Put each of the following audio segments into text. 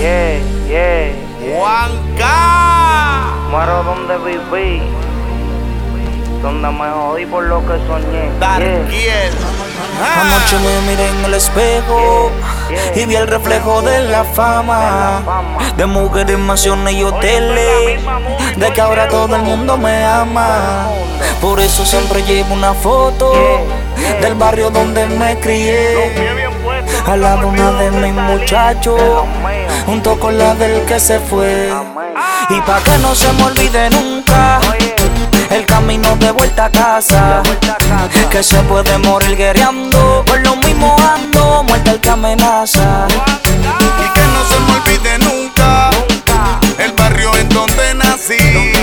Juanca. Muero donde viví, donde me jodí por lo que soñé. Darkiel. Anoche me miré en el espejo y vi el reflejo de la fama, de mujeres, mansiones y hoteles, de que ahora todo el mundo me ama. Por eso siempre llevo una foto del barrio donde me crié, al lado una de mis muchachos, junto con la del que se fue. Y pa' que no se me olvide nunca el camino de vuelta a casa, que se puede morir guerreando, por lo mismo ando, muerte el que amenaza. Y que no se me olvide nunca el barrio en donde nací,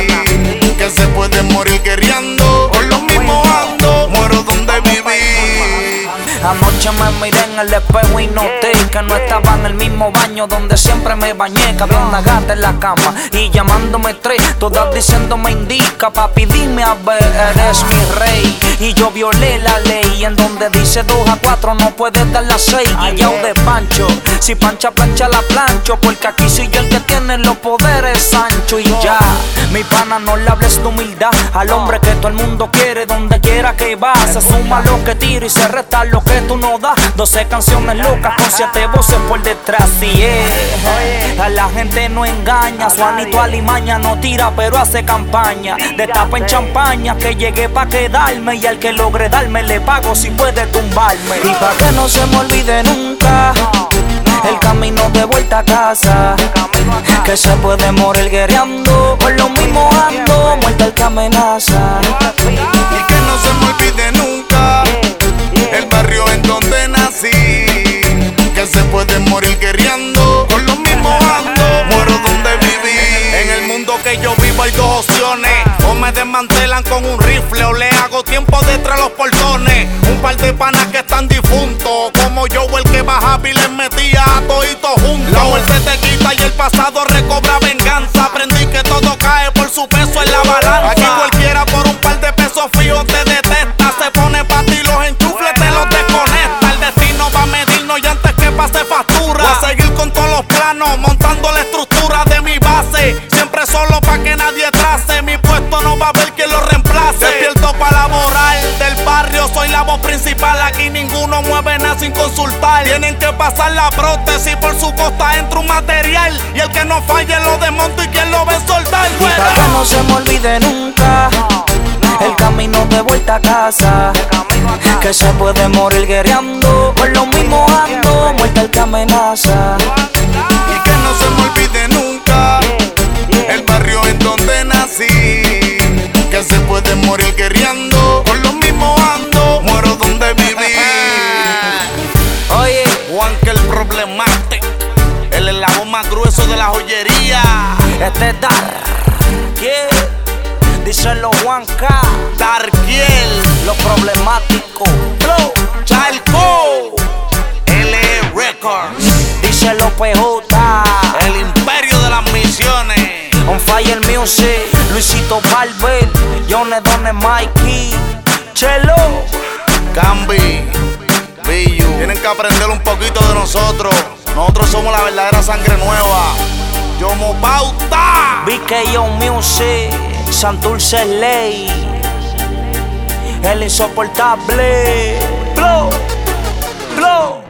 que se puede morir guerreando, por lo mismo ando, muero donde viví. Anoche me miré en el espejo y noté que no estaba en el mismo baño donde siempre me bañé. Que había una gata en la cama y llamándome tres, todas diciéndome indica, papi dime a ver, eres mi rey. Y yo violé la ley en donde dice 2 a 4 no puedes dar las 6. Guillao de Pancho, si plancha la plancho, porque aquí soy yo el que tiene los poderes Sancho. Y ya, mi pana, no le hables de humildad al hombre que todo el mundo quiere donde quiera que va. Se suma lo que tira y se resta lo que tú no das. 12 canciones locas con 7 voces por detrás. Y a la gente no engaña, Juanito Alimaña no tira pero hace campaña. Destapa en champaña que llegué pa' quedarme, y al que logre darme le pago si puede tumbarme. Y pa' que no se me olvide nunca el camino de vuelta a casa, que se puede morir guerreando, por lo mismo ando, muerte el que amenaza. Y que no se me olvide nunca el barrio en donde nací, que se puede morir guerreando, por lo mismo ando, muero donde viví. En el mundo que yo vivo hay 2 opciones: o me desmantelan con un rifle o le hago tiempo detrás de los portones. Un par de panas que están difuntos, como yo o el que bajaba y les metía a toditos juntos. La muerte te quita y el pasado recobra venganza. Aprendí que todo cae por su peso en la balanza. Aquí cualquiera por un par de pesos fijos te detesta, se pone pa' ti los enchufles, te los desconecta. El destino va a medirnos y antes que pase factura, voy a seguir con todos los planos, montando la estructura de mi base. Siempre solo pa' que nadie trace, mi puesto no va a haber quien lo reemplace. Despierto pa' laborar del barrio, soy la voz principal. Aquí ninguno mueve nada sin consultar. Tienen que pasar la prótesis, por su costa entra un material, y el que no falle lo desmonto y quien lo ve soltar. Y para que no se me olvide nunca el camino de vuelta a casa, que se puede morir guerreando, por lo mismo ando, muerte el que amenaza. Y que no se me olvide nunca el barrio en donde nací, que se puede morir guerreando, por lo mismo ando, muero donde viví. Oye, Juanca el problemático, el eslabón más grueso de la joyería. este es Darkiel, díselo Juanca, Darkiel, lo problemático, Flow, Chalco, LE Records, díselo PJ, el imperio de las misiones. On Fire Music, Luisito Barber, Yone Done Mikey, Chelo. Cambi, Billu, tienen que aprender un poquito de nosotros. Nosotros somos la verdadera sangre nueva. Yomo Pauta, BKO Music, Santurce Ley, el insoportable Blow, Blow.